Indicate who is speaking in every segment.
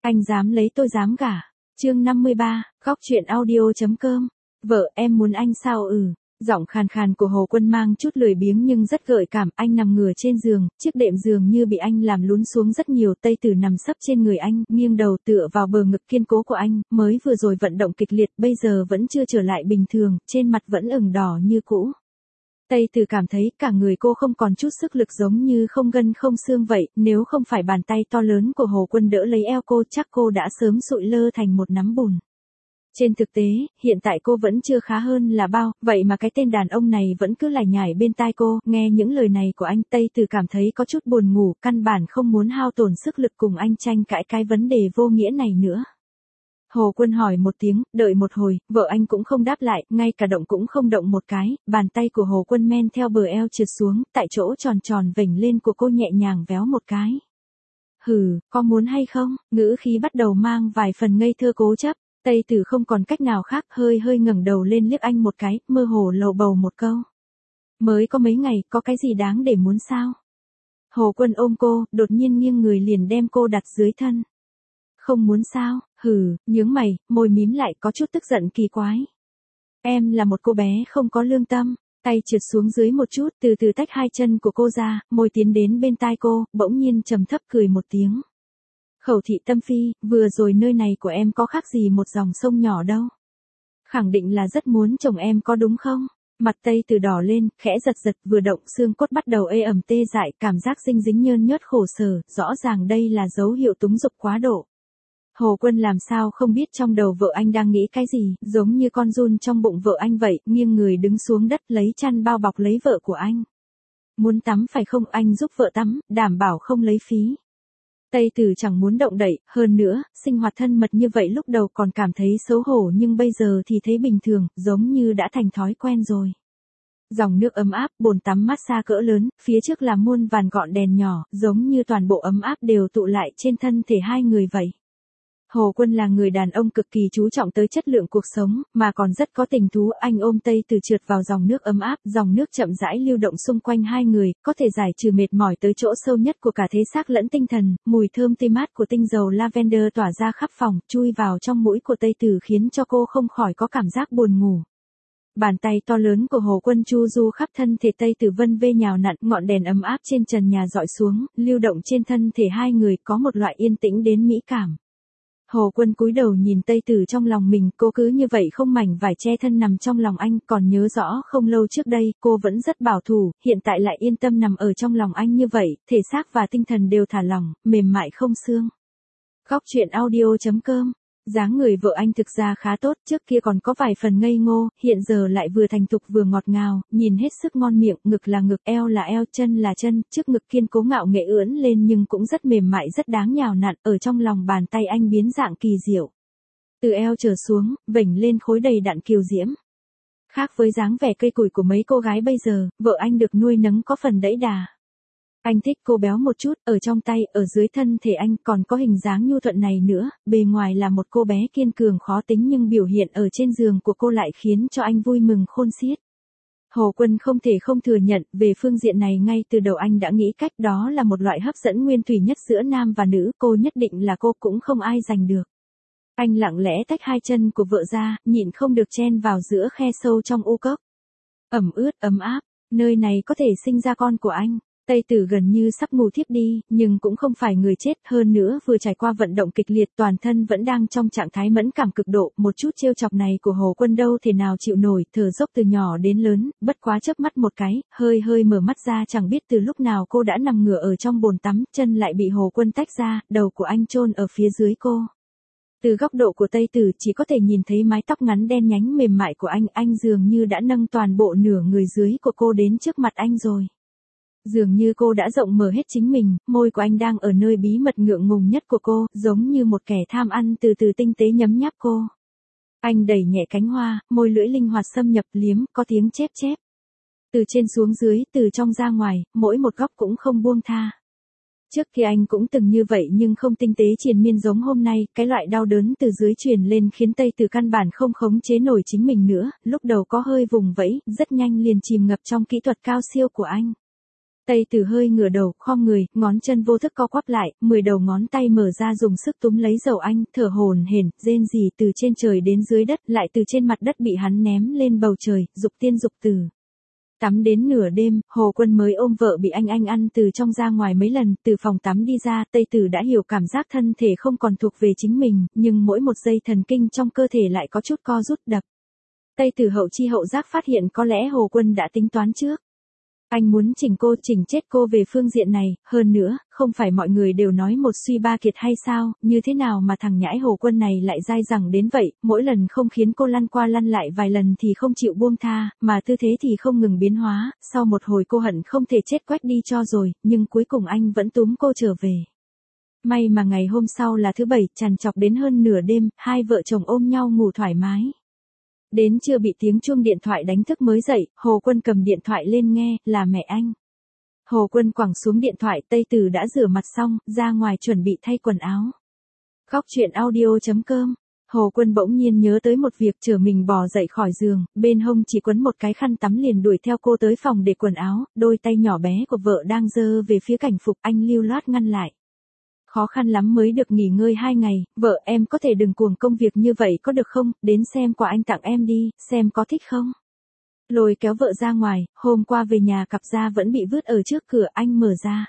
Speaker 1: Anh dám lấy tôi dám gả. Chương 53, góc truyện audio.com. Vợ em muốn anh sao Giọng khàn khàn của Hồ Quân mang chút lười biếng nhưng rất gợi cảm. Anh nằm ngửa trên giường, chiếc đệm giường như bị anh làm lún xuống rất nhiều. Tây Tử nằm sấp trên người anh, nghiêng đầu tựa vào bờ ngực kiên cố của anh. Mới vừa rồi vận động kịch liệt, bây giờ vẫn chưa trở lại bình thường, trên mặt vẫn ửng đỏ như cũ. Tây Tử cảm thấy cả người cô không còn chút sức lực, giống như không gân không xương vậy. Nếu không phải bàn tay to lớn của Hồ Quân đỡ lấy eo cô, chắc cô đã sớm sụi lơ thành một nắm bùn. Trên thực tế, hiện tại cô vẫn chưa khá hơn là bao, vậy mà cái tên đàn ông này vẫn cứ lải nhải bên tai cô. Nghe những lời này của anh, Tây Tử cảm thấy có chút buồn ngủ, căn bản không muốn hao tổn sức lực cùng anh tranh cãi cái vấn đề vô nghĩa này nữa. Hồ Quân hỏi một tiếng, đợi một hồi, vợ anh cũng không đáp lại, ngay cả động cũng không động một cái. Bàn tay của Hồ Quân men theo bờ eo trượt xuống, tại chỗ tròn tròn vểnh lên của cô nhẹ nhàng véo một cái. Có muốn hay không? Ngữ khí bắt đầu mang vài phần ngây thơ cố chấp. Tây Tử không còn cách nào khác, hơi ngẩng đầu lên liếc anh một cái, mơ hồ lầu bầu một câu. Mới có mấy ngày, có cái gì đáng để muốn sao? Hồ Quân ôm cô, đột nhiên nghiêng người liền đem cô đặt dưới thân. Không muốn sao? Nhướng mày, môi mím lại, có chút tức giận kỳ quái. Em là một cô bé không có lương tâm. Tay trượt xuống dưới một chút, từ từ tách hai chân của cô ra, môi tiến đến bên tai cô, bỗng nhiên trầm thấp cười một tiếng. Khẩu thị tâm phi, vừa rồi nơi này của em có khác gì một dòng sông nhỏ đâu. Khẳng định là rất muốn chồng em có đúng không? Mặt Tây Tử đỏ lên, khẽ giật, vừa động xương cốt bắt đầu ê ẩm tê dại, cảm giác dinh dính nhơn nhớt khổ sở, rõ ràng đây là dấu hiệu túng dục quá độ. Hồ Quân làm sao không biết trong đầu vợ anh đang nghĩ cái gì, giống như con giun trong bụng vợ anh vậy, nghiêng người đứng xuống đất lấy chăn bao bọc lấy vợ của anh. Muốn tắm phải không, anh giúp vợ tắm, đảm bảo không lấy phí. Tây Tử chẳng muốn động đậy, hơn nữa, sinh hoạt thân mật như vậy lúc đầu còn cảm thấy xấu hổ nhưng bây giờ thì thấy bình thường, giống như đã thành thói quen rồi. Dòng nước ấm áp, bồn tắm massage cỡ lớn, phía trước là muôn vàn gọn đèn nhỏ, giống như toàn bộ ấm áp đều tụ lại trên thân thể hai người vậy. Hồ Quân là người đàn ông cực kỳ chú trọng tới chất lượng cuộc sống, mà còn rất có tình thú. Anh ôm Tây Tử trượt vào dòng nước ấm áp, dòng nước chậm rãi lưu động xung quanh hai người, có thể giải trừ mệt mỏi tới chỗ sâu nhất của cả thể xác lẫn tinh thần. Mùi thơm tươi mát của tinh dầu lavender tỏa ra khắp phòng, chui vào trong mũi của Tây Tử khiến cho cô không khỏi có cảm giác buồn ngủ. Bàn tay to lớn của Hồ Quân chu du khắp thân thể Tây Tử vân vê nhào nặn, ngọn đèn ấm áp trên trần nhà dọi xuống, lưu động trên thân thể hai người có một loại yên tĩnh đến mỹ cảm. Hồ Quân cúi đầu nhìn Tây Tử trong lòng mình, cô cứ như vậy không mảnh vải che thân nằm trong lòng anh, còn nhớ rõ không lâu trước đây, cô vẫn rất bảo thủ, hiện tại lại yên tâm nằm ở trong lòng anh như vậy, thể xác và tinh thần đều thả lỏng, mềm mại không xương. Góc truyện audio.com. Dáng người vợ anh thực ra khá tốt, trước kia còn có vài phần ngây ngô, hiện giờ lại vừa thành thục vừa ngọt ngào, nhìn hết sức ngon miệng, ngực là ngực, eo là eo, chân là chân, trước ngực kiên cố ngạo nghệ ưỡn lên nhưng cũng rất mềm mại, rất đáng nhào nặn, ở trong lòng bàn tay anh biến dạng kỳ diệu. Từ eo trở xuống, vểnh lên khối đầy đặn kiều diễm. Khác với dáng vẻ cây cùi của mấy cô gái bây giờ, vợ anh được nuôi nấng có phần đẫy đà. Anh thích cô béo một chút, ở trong tay, ở dưới thân thể anh còn có hình dáng nhu thuận này nữa, bề ngoài là một cô bé kiên cường khó tính nhưng biểu hiện ở trên giường của cô lại khiến cho anh vui mừng khôn xiết. Hồ Quân không thể không thừa nhận, về phương diện này ngay từ đầu anh đã nghĩ cách, đó là một loại hấp dẫn nguyên thủy nhất giữa nam và nữ, cô nhất định là cô, cũng không ai giành được. Anh lặng lẽ tách hai chân của vợ ra, nhịn không được chen vào giữa khe sâu trong u cốc. Ẩm ướt, ấm áp, nơi này có thể sinh ra con của anh. Tây Tử gần như sắp ngủ thiếp đi, nhưng cũng không phải người chết, hơn nữa vừa trải qua vận động kịch liệt, toàn thân vẫn đang trong trạng thái mẫn cảm cực độ, một chút trêu chọc này của Hồ Quân đâu thể nào chịu nổi, thở dốc từ nhỏ đến lớn, bất quá chớp mắt một cái, hơi mở mắt ra, chẳng biết từ lúc nào cô đã nằm ngửa ở trong bồn tắm, chân lại bị Hồ Quân tách ra, đầu của anh chôn ở phía dưới cô. Từ góc độ của Tây Tử chỉ có thể nhìn thấy mái tóc ngắn đen nhánh mềm mại của anh dường như đã nâng toàn bộ nửa người dưới của cô đến trước mặt anh rồi. Dường như cô đã rộng mở hết chính mình, môi của anh đang ở nơi bí mật ngượng ngùng nhất của cô, giống như một kẻ tham ăn từ từ tinh tế nhấm nháp cô. Anh đẩy nhẹ cánh hoa, môi lưỡi linh hoạt xâm nhập liếm, có tiếng chép chép. Từ trên xuống dưới, từ trong ra ngoài, mỗi một góc cũng không buông tha. Trước kia anh cũng từng như vậy nhưng không tinh tế triền miên giống hôm nay, cái loại đau đớn từ dưới truyền lên khiến Tây Tử căn bản không khống chế nổi chính mình nữa, lúc đầu có hơi vùng vẫy, rất nhanh liền chìm ngập trong kỹ thuật cao siêu của anh. Tây Tử hơi ngửa đầu, khom người, ngón chân vô thức co quắp lại, 10 đầu ngón tay mở ra dùng sức túm lấy dầu anh, thở hổn hển, rên rỉ từ trên trời đến dưới đất, lại từ trên mặt đất bị hắn ném lên bầu trời, dục tiên dục tử. Tắm đến nửa đêm, Hồ Quân mới ôm vợ bị anh ăn từ trong ra ngoài mấy lần, từ phòng tắm đi ra, Tây Tử đã hiểu cảm giác thân thể không còn thuộc về chính mình, nhưng mỗi một giây thần kinh trong cơ thể lại có chút co rút đập. Tây Tử hậu chi hậu giác phát hiện có lẽ Hồ Quân đã tính toán trước. Anh muốn chỉnh chết cô về phương diện này, hơn nữa, không phải mọi người đều nói một suy ba kiệt hay sao, như thế nào mà thằng nhãi Hồ Quân này lại dai dẳng đến vậy, mỗi lần không khiến cô lăn qua lăn lại vài lần thì không chịu buông tha, mà tư thế thì không ngừng biến hóa, sau một hồi cô hận không thể chết quách đi cho rồi, nhưng cuối cùng anh vẫn túm cô trở về. May mà ngày hôm sau là thứ Bảy, trằn trọc đến hơn nửa đêm, hai vợ chồng ôm nhau ngủ thoải mái. Đến trưa bị tiếng chuông điện thoại đánh thức mới dậy, Hồ Quân cầm điện thoại lên nghe, là mẹ anh. Hồ Quân quẳng xuống điện thoại, Tây Tử đã rửa mặt xong, ra ngoài chuẩn bị thay quần áo. Góc chuyện audio.com. Hồ Quân bỗng nhiên nhớ tới một việc, chở mình bò dậy khỏi giường, bên hông chỉ quấn một cái khăn tắm liền đuổi theo cô tới phòng để quần áo, đôi tay nhỏ bé của vợ đang giơ về phía cảnh phục, anh lưu loát ngăn lại. Khó khăn lắm mới được nghỉ ngơi 2 ngày, vợ em có thể đừng cuồng công việc như vậy có được không, đến xem quà anh tặng em đi, xem có thích không. Lôi kéo vợ ra ngoài, hôm qua về nhà cặp da vẫn bị vứt ở trước cửa, anh mở ra.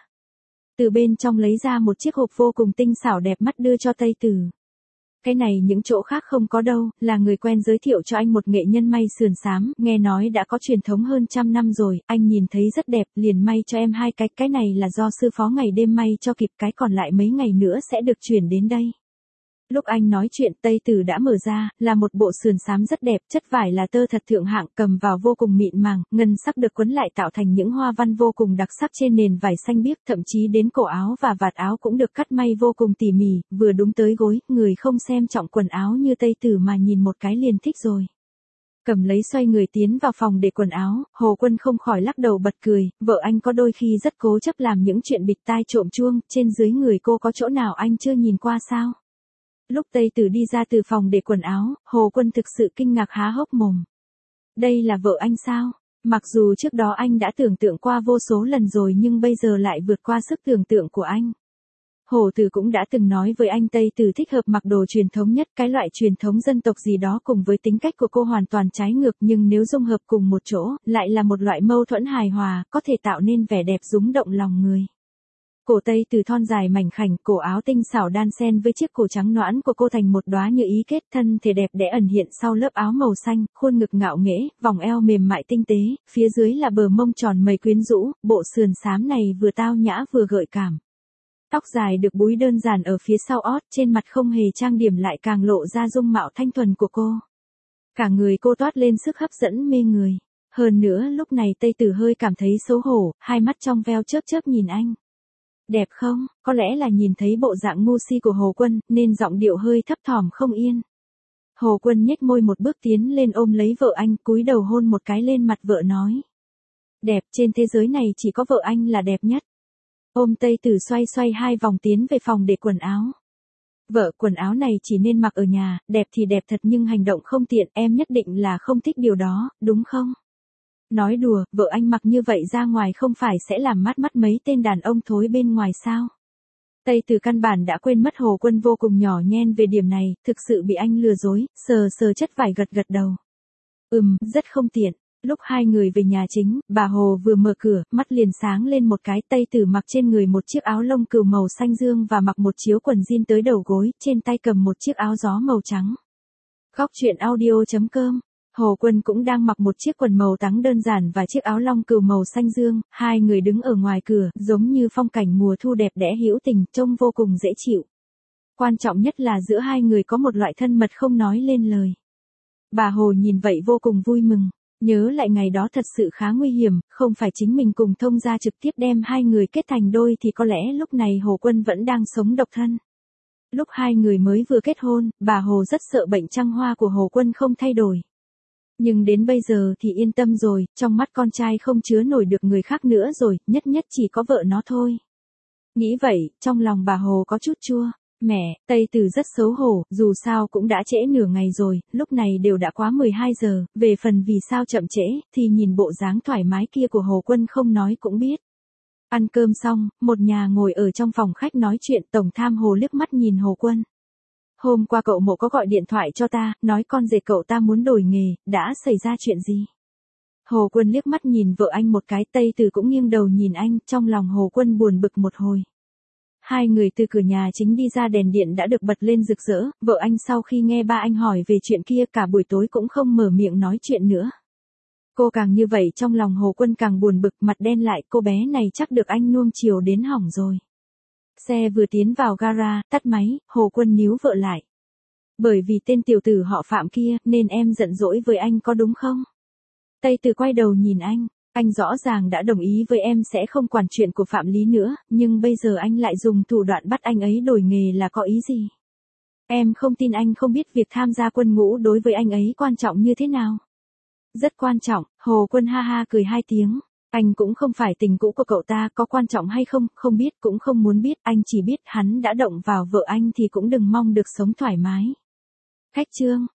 Speaker 1: Từ bên trong lấy ra một chiếc hộp vô cùng tinh xảo đẹp mắt đưa cho Tây Tử. Cái này những chỗ khác không có đâu, là người quen giới thiệu cho anh một nghệ nhân may sườn xám, nghe nói đã có truyền thống hơn 100 năm rồi, anh nhìn thấy rất đẹp, liền may cho em 2 cái này là do sư phó ngày đêm may cho kịp, cái còn lại mấy ngày nữa sẽ được chuyển đến đây. Lúc anh nói chuyện, Tây Tử đã mở ra, là một bộ sườn xám rất đẹp, chất vải là tơ thật thượng hạng, cầm vào vô cùng mịn màng, ngân sắc được quấn lại tạo thành những hoa văn vô cùng đặc sắc trên nền vải xanh biếc, thậm chí đến cổ áo và vạt áo cũng được cắt may vô cùng tỉ mỉ, vừa đúng tới gối, người không xem trọng quần áo như Tây Tử mà nhìn một cái liền thích rồi. Cầm lấy xoay người tiến vào phòng để quần áo, Hồ Quân không khỏi lắc đầu bật cười, vợ anh có đôi khi rất cố chấp làm những chuyện bịt tai trộm chuông, trên dưới người cô có chỗ nào anh chưa nhìn qua sao? Lúc Tây Tử đi ra từ phòng để quần áo, Hồ Quân thực sự kinh ngạc há hốc mồm. Đây là vợ anh sao? Mặc dù trước đó anh đã tưởng tượng qua vô số lần rồi nhưng bây giờ lại vượt qua sức tưởng tượng của anh. Hồ Tử cũng đã từng nói với anh Tây Tử thích hợp mặc đồ truyền thống nhất, cái loại truyền thống dân tộc gì đó cùng với tính cách của cô hoàn toàn trái ngược, nhưng nếu dung hợp cùng một chỗ, lại là một loại mâu thuẫn hài hòa, có thể tạo nên vẻ đẹp rúng động lòng người. Cổ Tây Tử thon dài mảnh khảnh, cổ áo tinh xảo đan xen với chiếc cổ trắng nõn của cô thành một đóa như ý kết, thân thể đẹp đẽ ẩn hiện sau lớp áo màu xanh, khuôn ngực ngạo nghễ, vòng eo mềm mại tinh tế, phía dưới là bờ mông tròn mây quyến rũ, bộ sườn xám này vừa tao nhã vừa gợi cảm. Tóc dài được búi đơn giản ở phía sau ót, trên mặt không hề trang điểm lại càng lộ ra dung mạo thanh thuần của cô. Cả người cô toát lên sức hấp dẫn mê người. Hơn nữa lúc này Tây Tử hơi cảm thấy xấu hổ, hai mắt trong veo chớp chớp nhìn anh. Đẹp không? Có lẽ là nhìn thấy bộ dạng ngu si của Hồ Quân, nên giọng điệu hơi thấp thỏm không yên. Hồ Quân nhếch môi một bước tiến lên ôm lấy vợ anh, cúi đầu hôn một cái lên mặt vợ nói. Đẹp, trên thế giới này chỉ có vợ anh là đẹp nhất. Ôm Tây Tử xoay xoay 2 vòng tiến về phòng để quần áo. Vợ, quần áo này chỉ nên mặc ở nhà, đẹp thì đẹp thật nhưng hành động không tiện, em nhất định là không thích điều đó, đúng không? Nói đùa, vợ anh mặc như vậy ra ngoài không phải sẽ làm mát mắt mấy tên đàn ông thối bên ngoài sao? Tây Tử căn bản đã quên mất Hồ Quân vô cùng nhỏ nhen về điểm này, thực sự bị anh lừa dối, sờ sờ chất vải gật gật đầu. Rất không tiện. Lúc hai người về nhà chính, bà Hồ vừa mở cửa, mắt liền sáng lên một cái. Tây Tử mặc trên người một chiếc áo lông cừu màu xanh dương và mặc một chiếu quần jean tới đầu gối, trên tay cầm một chiếc áo gió màu trắng. Góc chuyện audio.com. Hồ Quân cũng đang mặc một chiếc quần màu trắng đơn giản và chiếc áo lông cừu màu xanh dương, hai người đứng ở ngoài cửa, giống như phong cảnh mùa thu đẹp đẽ hữu tình, trông vô cùng dễ chịu. Quan trọng nhất là giữa hai người có một loại thân mật không nói lên lời. Bà Hồ nhìn vậy vô cùng vui mừng. Nhớ lại ngày đó thật sự khá nguy hiểm, không phải chính mình cùng thông gia trực tiếp đem hai người kết thành đôi thì có lẽ lúc này Hồ Quân vẫn đang sống độc thân. Lúc hai người mới vừa kết hôn, bà Hồ rất sợ bệnh trăng hoa của Hồ Quân không thay đổi. Nhưng đến bây giờ thì yên tâm rồi, trong mắt con trai không chứa nổi được người khác nữa rồi, nhất nhất chỉ có vợ nó thôi. Nghĩ vậy, trong lòng bà Hồ có chút chua. Mẹ, Tây Tử rất xấu hổ, dù sao cũng đã trễ nửa ngày rồi, lúc này đều đã quá 12 giờ, về phần vì sao chậm trễ, thì nhìn bộ dáng thoải mái kia của Hồ Quân không nói cũng biết. Ăn cơm xong, một nhà ngồi ở trong phòng khách nói chuyện, Tổng Tham Hồ liếc mắt nhìn Hồ Quân. Hôm qua cậu Mộ có gọi điện thoại cho ta, nói con rể cậu ta muốn đổi nghề, đã xảy ra chuyện gì? Hồ Quân liếc mắt nhìn vợ anh một cái, Tây Từ cũng nghiêng đầu nhìn anh, trong lòng Hồ Quân buồn bực một hồi. Hai người từ cửa nhà chính đi ra, đèn điện đã được bật lên rực rỡ, vợ anh sau khi nghe ba anh hỏi về chuyện kia cả buổi tối cũng không mở miệng nói chuyện nữa. Cô càng như vậy trong lòng Hồ Quân càng buồn bực, mặt đen lại, cô bé này chắc được anh nuông chiều đến hỏng rồi. Xe vừa tiến vào gara, tắt máy, Hồ Quân níu vợ lại. Bởi vì tên tiểu tử họ Phạm kia, nên em giận dỗi với anh có đúng không? Tây Từ quay đầu nhìn anh rõ ràng đã đồng ý với em sẽ không quản chuyện của Phạm Lý nữa, nhưng bây giờ anh lại dùng thủ đoạn bắt anh ấy đổi nghề là có ý gì? Em không tin anh không biết việc tham gia quân ngũ đối với anh ấy quan trọng như thế nào. Rất quan trọng, Hồ Quân ha ha cười hai tiếng. Anh cũng không phải tình cũ của cậu ta, có quan trọng hay không, không biết cũng không muốn biết, anh chỉ biết hắn đã động vào vợ anh thì cũng đừng mong được sống thoải mái. Khách trương.